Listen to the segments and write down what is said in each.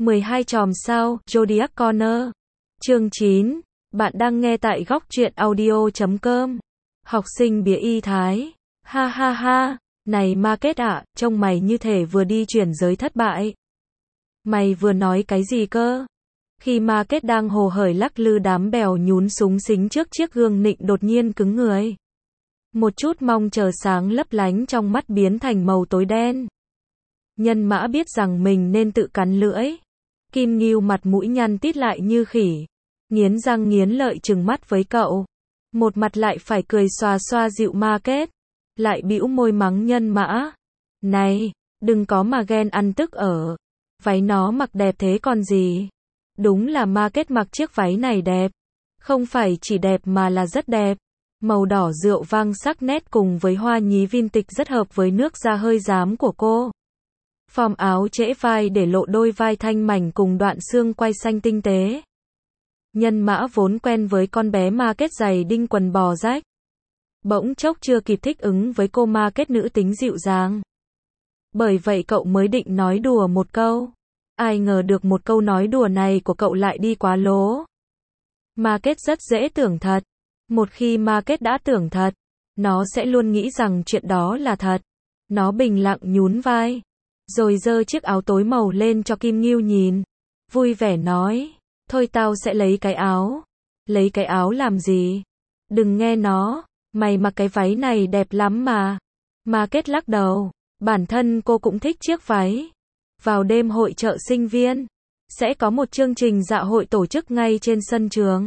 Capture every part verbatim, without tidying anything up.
mười hai chòm sao, Zodiac Corner. Chương chín. Bạn đang nghe tại góc truyện audio chấm com. Học sinh bía y Thái. Ha ha ha. Này Market ạ, trông mày như thể vừa đi chuyển giới thất bại. Mày vừa nói cái gì cơ? Khi Market đang hồ hởi lắc lư đám bèo nhún súng xính trước chiếc gương nịnh đột nhiên cứng người. Một chút mong chờ sáng lấp lánh trong mắt biến thành màu tối đen. Nhân Mã biết rằng mình nên tự cắn lưỡi. Kim Ngưu mặt mũi nhăn tít lại như khỉ. Nghiến răng nghiến lợi trừng mắt với cậu. Một mặt lại phải cười xoa xoa dịu Market. Lại bĩu môi mắng Nhân Mã. Này, đừng có mà ghen ăn tức ở. Váy nó mặc đẹp thế còn gì. Đúng là Market mặc chiếc váy này đẹp. Không phải chỉ đẹp mà là rất đẹp. Màu đỏ rượu vang sắc nét cùng với hoa nhí vintage rất hợp với nước da hơi rám của cô. Form áo trễ vai để lộ đôi vai thanh mảnh cùng đoạn xương quai xanh tinh tế. Nhân Mã vốn quen với con bé Market giày đinh quần bò rách. Bỗng chốc chưa kịp thích ứng với cô Market nữ tính dịu dàng. Bởi vậy cậu mới định nói đùa một câu. Ai ngờ được một câu nói đùa này của cậu lại đi quá lố. Market rất dễ tưởng thật. Một khi Market đã tưởng thật, nó sẽ luôn nghĩ rằng chuyện đó là thật. Nó bình lặng nhún vai. Rồi giơ chiếc áo tối màu lên cho Kim Ngưu nhìn. Vui vẻ nói. Thôi tao sẽ lấy cái áo. Lấy cái áo làm gì? Đừng nghe nó. Mày mặc cái váy này đẹp lắm mà. Market lắc đầu. Bản thân cô cũng thích chiếc váy. Vào đêm hội chợ sinh viên, sẽ có một chương trình dạ hội tổ chức ngay trên sân trường.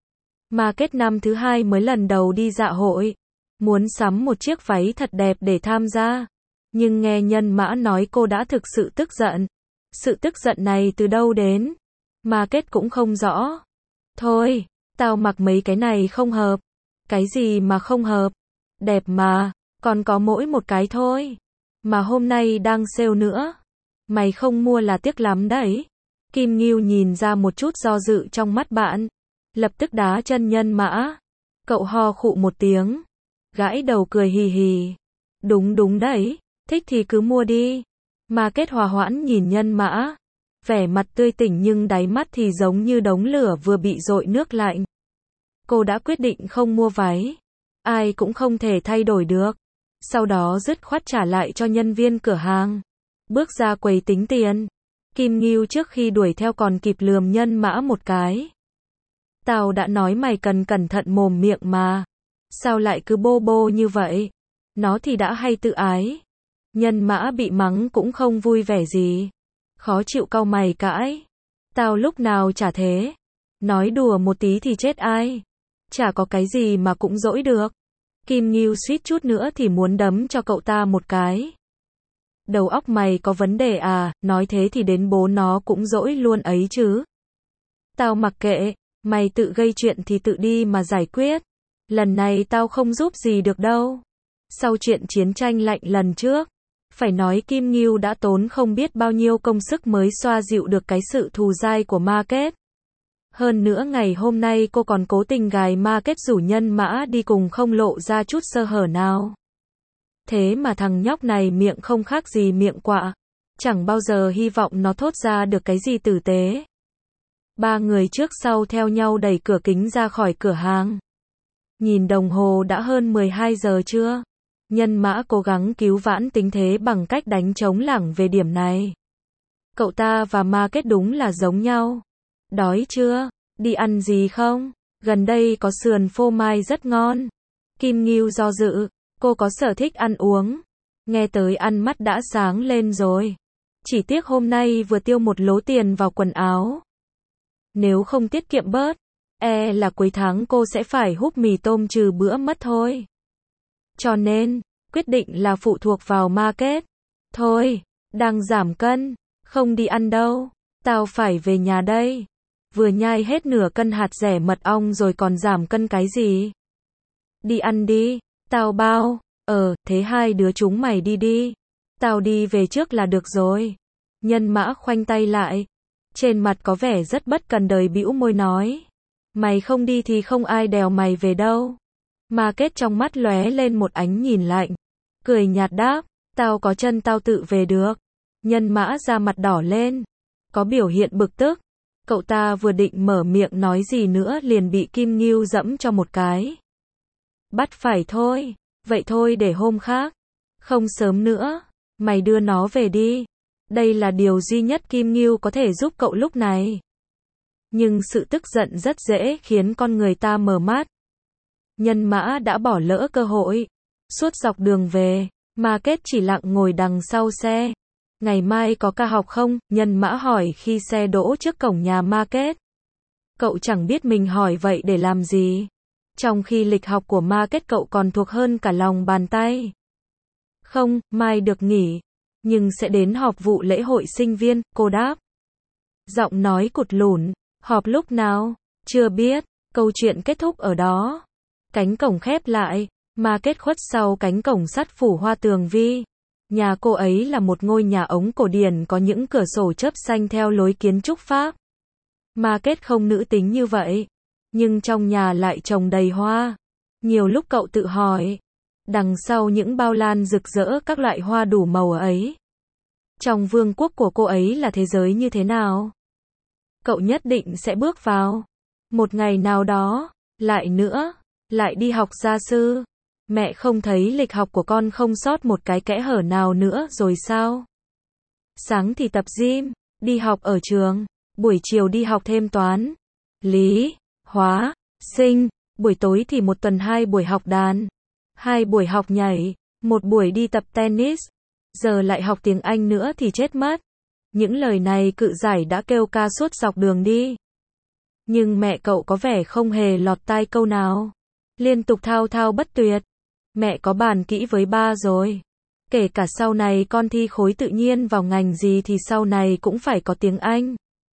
Market năm thứ hai mới lần đầu đi dạ hội. Muốn sắm một chiếc váy thật đẹp để tham gia. Nhưng nghe Nhân Mã nói cô đã thực sự tức giận. Sự tức giận này từ đâu đến? Market cũng không rõ. Thôi, tao mặc mấy cái này không hợp. Cái gì mà không hợp? Đẹp mà, còn có mỗi một cái thôi. Mà hôm nay đang sale nữa. Mày không mua là tiếc lắm đấy. Kim Ngưu nhìn ra một chút do dự trong mắt bạn. Lập tức đá chân Nhân Mã. Cậu ho khụ một tiếng. Gãi đầu cười hì hì. Đúng đúng đấy. Thích thì cứ mua đi. Market hòa hoãn nhìn Nhân Mã. Vẻ mặt tươi tỉnh nhưng đáy mắt thì giống như đống lửa vừa bị dội nước lạnh. Cô đã quyết định không mua váy. Ai cũng không thể thay đổi được. Sau đó dứt khoát trả lại cho nhân viên cửa hàng. Bước ra quầy tính tiền. Kim Ngưu trước khi đuổi theo còn kịp lườm Nhân Mã một cái. Tao đã nói mày cần cẩn thận mồm miệng mà. Sao lại cứ bô bô như vậy? Nó thì đã hay tự ái. Nhân Mã bị mắng cũng không vui vẻ gì. Khó chịu cau mày cãi. Tao lúc nào chả thế. Nói đùa một tí thì chết ai. Chả có cái gì mà cũng dỗi được. Kim Ngưu suýt chút nữa thì muốn đấm cho cậu ta một cái. Đầu óc mày có vấn đề à, nói thế thì đến bố nó cũng dỗi luôn ấy chứ. Tao mặc kệ, mày tự gây chuyện thì tự đi mà giải quyết. Lần này tao không giúp gì được đâu. Sau chuyện chiến tranh lạnh lần trước, phải nói Kim Ngưu đã tốn không biết bao nhiêu công sức mới xoa dịu được cái sự thù dai của Market. Hơn nữa ngày hôm nay cô còn cố tình gài Market rủ Nhân Mã đi cùng không lộ ra chút sơ hở nào. Thế mà thằng nhóc này miệng không khác gì miệng quạ. Chẳng bao giờ hy vọng nó thốt ra được cái gì tử tế. Ba người trước sau theo nhau đẩy cửa kính ra khỏi cửa hàng. Nhìn đồng hồ đã hơn mười hai giờ trưa. Nhân Mã cố gắng cứu vãn tình thế bằng cách đánh trống lảng về điểm này. Cậu ta và Market đúng là giống nhau. Đói chưa? Đi ăn gì không? Gần đây có sườn phô mai rất ngon. Kim Ngưu do dự. Cô có sở thích ăn uống. Nghe tới ăn mắt đã sáng lên rồi. Chỉ tiếc hôm nay vừa tiêu một lố tiền vào quần áo. Nếu không tiết kiệm bớt, e là cuối tháng cô sẽ phải húp mì tôm trừ bữa mất thôi. Cho nên, quyết định là phụ thuộc vào Market. Thôi, đang giảm cân, không đi ăn đâu. Tao phải về nhà đây. Vừa nhai hết nửa cân hạt dẻ mật ong rồi còn giảm cân cái gì? Đi ăn đi. Tao bao. Ờ, thế hai đứa chúng mày đi đi. Tao đi về trước là được rồi. Nhân Mã khoanh tay lại. Trên mặt có vẻ rất bất cần đời bĩu môi nói. Mày không đi thì không ai đèo mày về đâu. Market trong mắt lóe lên một ánh nhìn lạnh. Cười nhạt đáp. Tao có chân tao tự về được. Nhân Mã ra mặt đỏ lên. có biểu hiện bực tức. Cậu ta vừa định mở miệng nói gì nữa liền bị Kim Ngưu dẫm cho một cái. Bắt phải thôi, vậy thôi để hôm khác. Không sớm nữa, mày đưa nó về đi. Đây là điều duy nhất Kim Ngưu có thể giúp cậu lúc này. Nhưng sự tức giận rất dễ khiến con người ta mờ mắt. Nhân Mã đã bỏ lỡ cơ hội. Suốt dọc đường về, Market chỉ lặng ngồi đằng sau xe. Ngày mai có ca học không? Nhân Mã hỏi khi xe đỗ trước cổng nhà Market. Cậu chẳng biết mình hỏi vậy để làm gì. Trong khi lịch học của Market cậu còn thuộc hơn cả lòng bàn tay. Không, mai được nghỉ. Nhưng sẽ đến họp vụ lễ hội sinh viên, cô đáp. Giọng nói cụt lủn. Họp lúc nào? Chưa biết. Câu chuyện kết thúc ở đó. Cánh cổng khép lại. Market khuất sau cánh cổng sắt phủ hoa tường vi. Nhà cô ấy là một ngôi nhà ống cổ điển có những cửa sổ chớp xanh theo lối kiến trúc Pháp. Market không nữ tính như vậy. Nhưng trong nhà lại trồng đầy hoa. Nhiều lúc cậu tự hỏi. Đằng sau những bao lan rực rỡ các loại hoa đủ màu ấy. Trong vương quốc của cô ấy là thế giới như thế nào? Cậu nhất định sẽ bước vào. Một ngày nào đó. Lại nữa. Lại đi học gia sư. Mẹ không thấy lịch học của con không sót một cái kẽ hở nào nữa rồi sao? Sáng thì tập gym, đi học ở trường, buổi chiều đi học thêm toán, lý, hóa, sinh, buổi tối thì một tuần hai buổi học đàn, hai buổi học nhảy, một buổi đi tập tennis, giờ lại học tiếng Anh nữa thì chết mất. Những lời này Cự Giải đã kêu ca suốt dọc đường đi. Nhưng mẹ cậu có vẻ không hề lọt tai câu nào. Liên tục thao thao bất tuyệt. Mẹ có bàn kỹ với ba rồi. Kể cả sau này con thi khối tự nhiên vào ngành gì thì sau này cũng phải có tiếng Anh.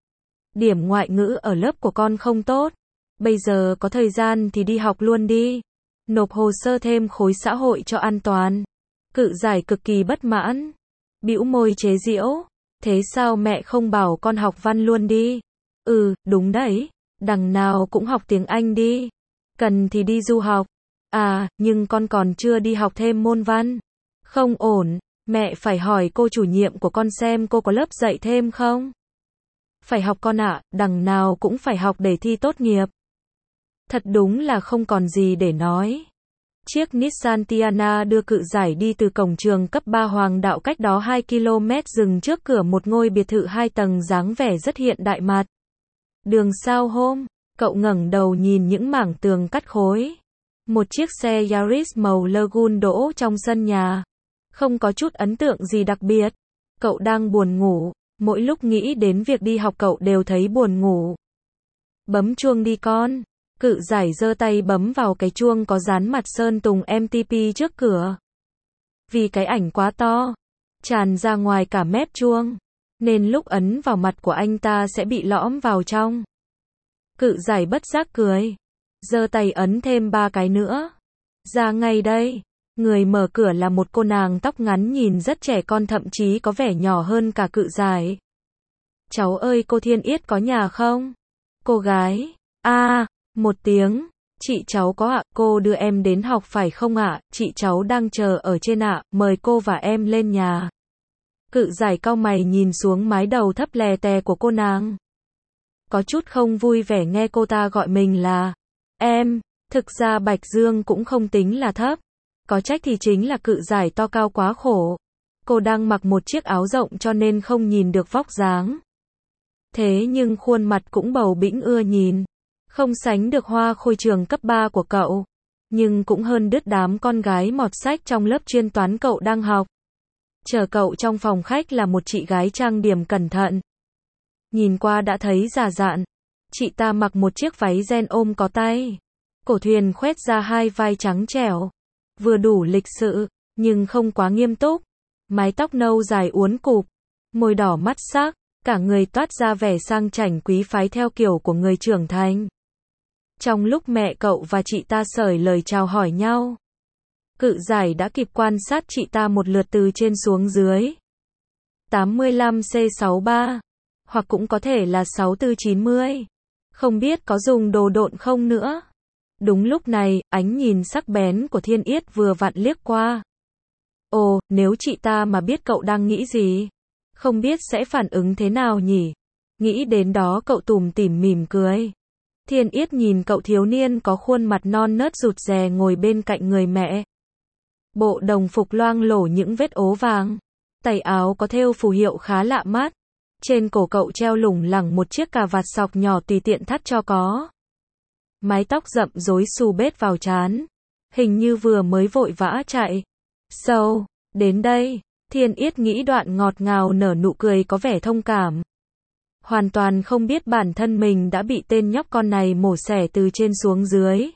Điểm ngoại ngữ ở lớp của con không tốt. Bây giờ có thời gian thì đi học luôn đi. Nộp hồ sơ thêm khối xã hội cho an toàn. Cự Giải cực kỳ bất mãn. Bĩu môi chế giễu. Thế sao mẹ không bảo con học văn luôn đi? Ừ, đúng đấy. Đằng nào cũng học tiếng Anh đi. Cần thì đi du học. À, nhưng con còn chưa đi học thêm môn văn. Không ổn, mẹ phải hỏi cô chủ nhiệm của con xem cô có lớp dạy thêm không? Phải học con ạ, đằng nào cũng phải học để thi tốt nghiệp. Thật đúng là không còn gì để nói. Chiếc Nissan Tiana đưa Cự Giải đi từ cổng trường cấp ba Hoàng Đạo cách đó hai ki lô mét dừng trước cửa một ngôi biệt thự hai tầng dáng vẻ rất hiện đại mặt. Đường sao hôm, cậu ngẩng đầu nhìn những mảng tường cắt khối. Một chiếc xe Yaris màu Lagoon đỗ trong sân nhà. Không có chút ấn tượng gì đặc biệt. Cậu đang buồn ngủ. Mỗi lúc nghĩ đến việc đi học cậu đều thấy buồn ngủ. Bấm chuông đi con. Cự Giải giơ tay bấm vào cái chuông có dán mặt Sơn Tùng em tê pê trước cửa. Vì cái ảnh quá to, tràn ra ngoài cả mép chuông, nên lúc ấn vào mặt của anh ta sẽ bị lõm vào trong. Cự Giải bất giác cười. Giơ tay ấn thêm ba cái nữa. Ra ngay đây. Người mở cửa là một cô nàng tóc ngắn nhìn rất trẻ con thậm chí có vẻ nhỏ hơn cả Cự Giải. Cháu ơi cô Thiên Yết có nhà không? Cô gái. A, à, một tiếng. Chị cháu có ạ, cô đưa em đến học phải không ạ? Chị cháu đang chờ ở trên ạ, mời cô và em lên nhà. Cự Giải cau mày nhìn xuống mái đầu thấp lè tè của cô nàng. Có chút không vui vẻ nghe cô ta gọi mình là em. Thực ra Bạch Dương cũng không tính là thấp. Có trách thì chính là Cự Giải to cao quá khổ. Cô đang mặc một chiếc áo rộng cho nên không nhìn được vóc dáng. Thế nhưng khuôn mặt cũng bầu bĩnh ưa nhìn. Không sánh được Hoa Khôi trường cấp ba của cậu. Nhưng cũng hơn đứt đám con gái mọt sách trong lớp chuyên toán cậu đang học. Chờ cậu trong phòng khách là một chị gái trang điểm cẩn thận. Nhìn qua đã thấy già dặn. Chị ta mặc một chiếc váy ren ôm có tay. Cổ thuyền khoét ra hai vai trắng trẻo. Vừa đủ lịch sự, nhưng không quá nghiêm túc. Mái tóc nâu dài uốn cụp. Môi đỏ mắt sắc. Cả người toát ra vẻ sang chảnh quý phái theo kiểu của người trưởng thành. Trong lúc mẹ cậu và chị ta sởi lời chào hỏi nhau, Cự Giải đã kịp quan sát chị ta một lượt từ trên xuống dưới. tám mươi lăm C sáu mươi ba. Hoặc cũng có thể là sáu tư chín mươi. Không biết có dùng đồ độn không nữa. Đúng lúc này, ánh nhìn sắc bén của Thiên Yết vừa vặn liếc qua. Ồ, nếu chị ta mà biết cậu đang nghĩ gì, không biết sẽ phản ứng thế nào nhỉ? Nghĩ đến đó cậu tủm tỉm mỉm cười. Thiên Yết nhìn cậu thiếu niên có khuôn mặt non nớt rụt rè ngồi bên cạnh người mẹ. Bộ đồng phục loang lổ những vết ố vàng. Tay áo có thêu phù hiệu khá lạ mắt. Trên cổ cậu treo lủng lẳng một chiếc cà vạt sọc nhỏ tùy tiện thắt cho có. Mái tóc rậm rối xù bết vào trán. Hình như vừa mới vội vã chạy. Sâu, so, đến đây, Thiên Yết nghĩ đoạn ngọt ngào nở nụ cười có vẻ thông cảm. Hoàn toàn không biết bản thân mình đã bị tên nhóc con này mổ xẻ từ trên xuống dưới.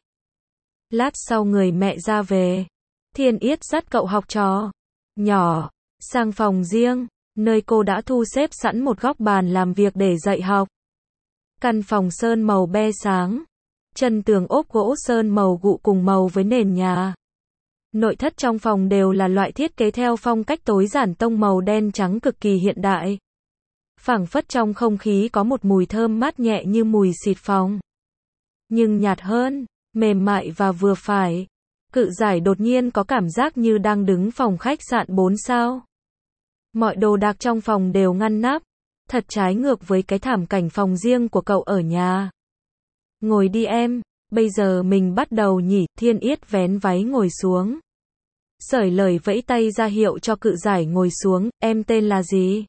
Lát sau người mẹ ra về. Thiên Yết dắt cậu học trò nhỏ sang phòng riêng, nơi cô đã thu xếp sẵn một góc bàn làm việc để dạy học. Căn phòng sơn màu be sáng. Chân tường ốp gỗ sơn màu gụ cùng màu với nền nhà. Nội thất trong phòng đều là loại thiết kế theo phong cách tối giản tông màu đen trắng cực kỳ hiện đại. Phảng phất trong không khí có một mùi thơm mát nhẹ như mùi xịt phòng. Nhưng nhạt hơn, mềm mại và vừa phải. Cự Giải đột nhiên có cảm giác như đang đứng phòng khách sạn bốn sao. Mọi đồ đạc trong phòng đều ngăn nắp. Thật trái ngược với cái thảm cảnh phòng riêng của cậu ở nhà. Ngồi đi em, bây giờ mình bắt đầu nhỉ. Thiên Yết vén váy ngồi xuống. Sởi lời vẫy tay ra hiệu cho Cự Giải ngồi xuống. Em tên là gì?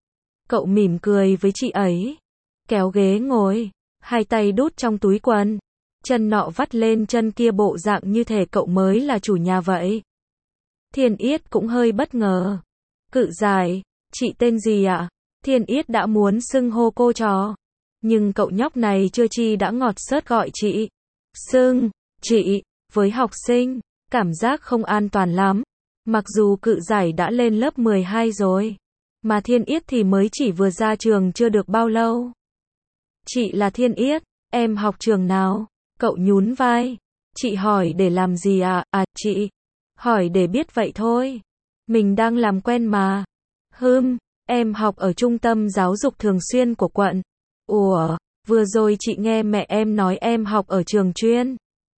Cậu mỉm cười với chị ấy. Kéo ghế ngồi. Hai tay đút trong túi quần. Chân nọ vắt lên chân kia bộ dạng như thể cậu mới là chủ nhà vậy. Thiên Yết cũng hơi bất ngờ. Cự Giải, chị tên gì ạ? Thiên Yết đã muốn xưng hô cô trò. Nhưng cậu nhóc này chưa chi đã ngọt xớt gọi chị. Xưng, chị, với học sinh, cảm giác không an toàn lắm. Mặc dù Cự Giải đã lên lớp mười hai rồi. Mà Thiên Yết thì mới chỉ vừa ra trường chưa được bao lâu. Chị là Thiên Yết, em học trường nào? Cậu nhún vai. Chị hỏi để làm gì à? À, chị. Hỏi để biết vậy thôi. Mình đang làm quen mà. Hừm, em học ở trung tâm giáo dục thường xuyên của quận. Ủa, vừa rồi chị nghe mẹ em nói em học ở trường chuyên.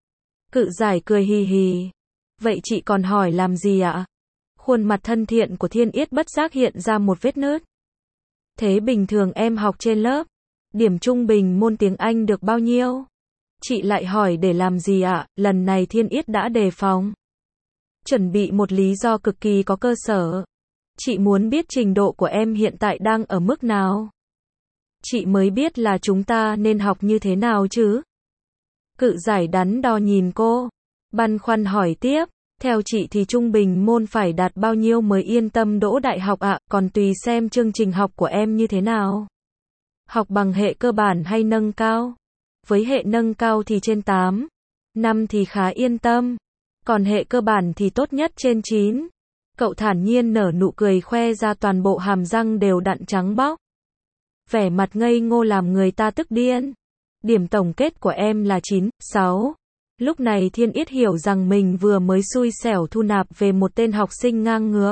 Cự Giải cười hì hì. Vậy chị còn hỏi làm gì ạ? Khuôn mặt thân thiện của Thiên Yết bất giác hiện ra một vết nứt. Thế bình thường em học trên lớp, điểm trung bình môn tiếng Anh được bao nhiêu? Chị lại hỏi để làm gì ạ? Lần này Thiên Yết đã đề phòng. Chuẩn bị một lý do cực kỳ có cơ sở. Chị muốn biết trình độ của em hiện tại đang ở mức nào. Chị mới biết là chúng ta nên học như thế nào chứ. Cự Giải đắn đo nhìn cô. Băn khoăn hỏi tiếp. Theo chị thì trung bình môn phải đạt bao nhiêu mới yên tâm đỗ đại học ạ, à? Còn tùy xem chương trình học của em như thế nào. Học bằng hệ cơ bản hay nâng cao? Với hệ nâng cao thì trên tám. năm thì khá yên tâm. Còn hệ cơ bản thì tốt nhất trên chín. Cậu thản nhiên nở nụ cười khoe ra toàn bộ hàm răng đều đặn trắng bóc. Vẻ mặt ngây ngô làm người ta tức điên. Điểm tổng kết của em là chín, sáu. Lúc này Thiên Yết hiểu rằng mình vừa mới xui xẻo thu nạp về một tên học sinh ngang ngược.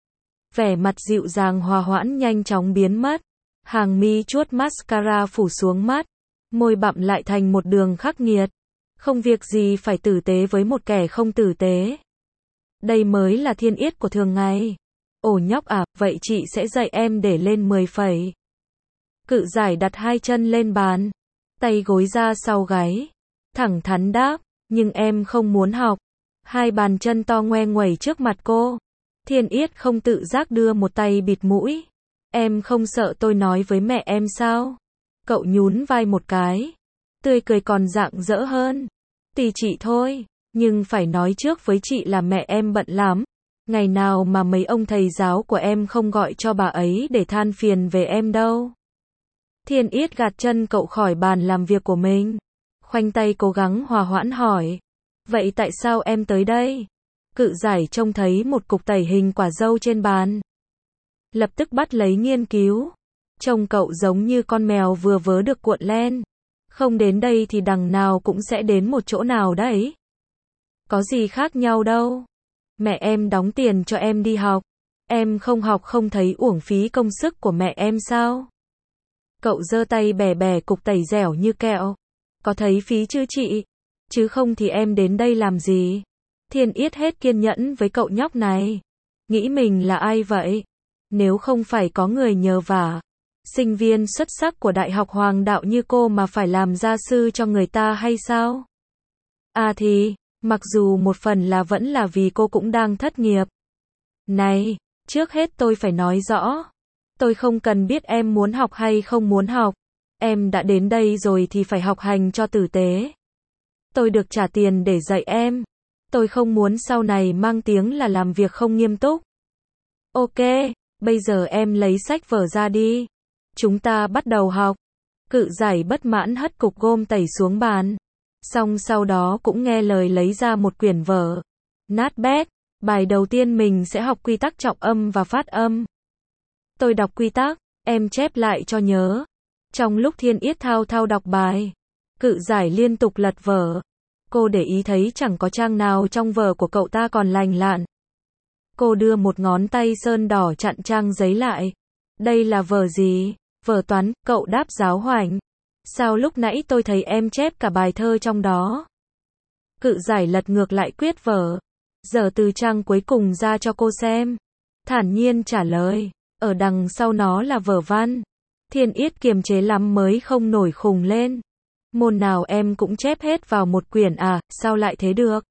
Vẻ mặt dịu dàng hòa hoãn nhanh chóng biến mất. Hàng mi chuốt mascara phủ xuống mắt. Môi bặm lại thành một đường khắc nghiệt. Không việc gì phải tử tế với một kẻ không tử tế. Đây mới là Thiên Yết của thường ngày. Ồ nhóc à, vậy chị sẽ dạy em để lên mười phẩy. Cự Giải đặt hai chân lên bàn. Tay gối ra sau gáy. Thẳng thắn đáp. Nhưng em không muốn học. Hai bàn chân to ngoe nguẩy trước mặt cô. Thiên Yết không tự giác đưa một tay bịt mũi. Em không sợ tôi nói với mẹ em sao? Cậu nhún vai một cái. Tươi cười còn rạng rỡ hơn. Tùy chị thôi. Nhưng phải nói trước với chị là mẹ em bận lắm. Ngày nào mà mấy ông thầy giáo của em không gọi cho bà ấy để than phiền về em đâu. Thiên Yết gạt chân cậu khỏi bàn làm việc của mình. Khoanh tay cố gắng hòa hoãn hỏi. Vậy tại sao em tới đây? Cự Giải trông thấy một cục tẩy hình quả dâu trên bàn. Lập tức bắt lấy nghiên cứu. Trông cậu giống như con mèo vừa vớ được cuộn len. Không đến đây thì đằng nào cũng sẽ đến một chỗ nào đấy. Có gì khác nhau đâu. Mẹ em đóng tiền cho em đi học. Em không học không thấy uổng phí công sức của mẹ em sao? Cậu giơ tay bè bè cục tẩy dẻo như kẹo. Có thấy phí chứ chị? Chứ không thì em đến đây làm gì? Thiên Yết hết kiên nhẫn với cậu nhóc này. Nghĩ mình là ai vậy? Nếu không phải có người nhờ vả, Sinh viên xuất sắc của Đại học Hoàng đạo như cô mà phải làm gia sư cho người ta hay sao? À thì, mặc dù một phần là vẫn là vì cô cũng đang thất nghiệp. Này, trước hết tôi phải nói rõ. Tôi không cần biết em muốn học hay không muốn học. Em đã đến đây rồi thì phải học hành cho tử tế. Tôi được trả tiền để dạy em. Tôi không muốn sau này mang tiếng là làm việc không nghiêm túc. Ok, bây giờ em lấy sách vở ra đi. Chúng ta bắt đầu học. Cự giải bất mãn hất cục gôm tẩy xuống bàn. Xong sau đó cũng nghe lời lấy ra một quyển vở. Nát bét, bài đầu tiên mình sẽ học quy tắc trọng âm và phát âm. Tôi đọc quy tắc, em chép lại cho nhớ. Trong lúc Thiên Yết thao thao đọc bài, Cự giải liên tục lật vở. Cô để ý thấy chẳng có trang nào trong vở của cậu ta còn lành lặn. Cô đưa một ngón tay sơn đỏ chặn trang giấy lại. Đây là vở gì? Vở toán, cậu đáp giáo hoành. Sao lúc nãy tôi thấy em chép cả bài thơ trong đó? Cự giải lật ngược lại quyết vở. Giờ từ trang cuối cùng ra cho cô xem. Thản nhiên trả lời. Ở đằng sau nó là vở văn. Thiên Yết kiềm chế lắm mới không nổi khùng lên. Môn nào em cũng chép hết vào một quyển à, sao lại thế được?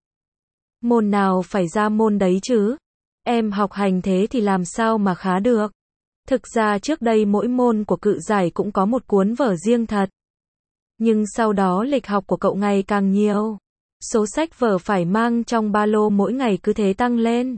Môn nào phải ra môn đấy chứ? Em học hành thế thì làm sao mà khá được? Thực ra trước đây mỗi môn của Cự giải cũng có một cuốn vở riêng thật. Nhưng sau đó lịch học của cậu ngày càng nhiều. Số sách vở phải mang trong ba lô mỗi ngày cứ thế tăng lên.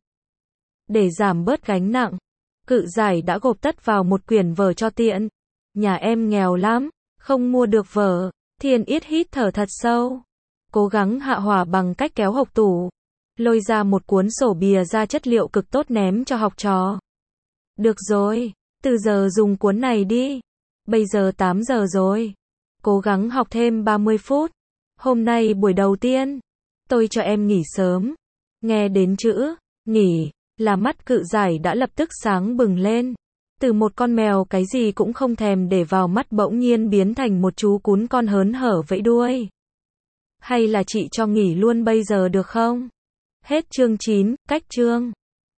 Để giảm bớt gánh nặng, Cự giải đã gộp tất vào một quyển vở cho tiện. Nhà em nghèo lắm, không mua được vở. Thiên Yết hít thở thật sâu. Cố gắng hạ hỏa bằng cách kéo hộc tủ. Lôi ra một cuốn sổ bìa da chất liệu cực tốt ném cho học trò. Được rồi, từ giờ dùng cuốn này đi. Bây giờ tám giờ rồi. Cố gắng học thêm ba mươi phút. Hôm nay buổi đầu tiên, tôi cho em nghỉ sớm. Nghe đến chữ nghỉ là mắt Cự giải đã lập tức sáng bừng lên. Từ một con mèo cái gì cũng không thèm để vào mắt bỗng nhiên biến thành một chú cún con hớn hở vẫy đuôi. Hay là chị cho nghỉ luôn bây giờ được không? Hết chương chín, cách chương.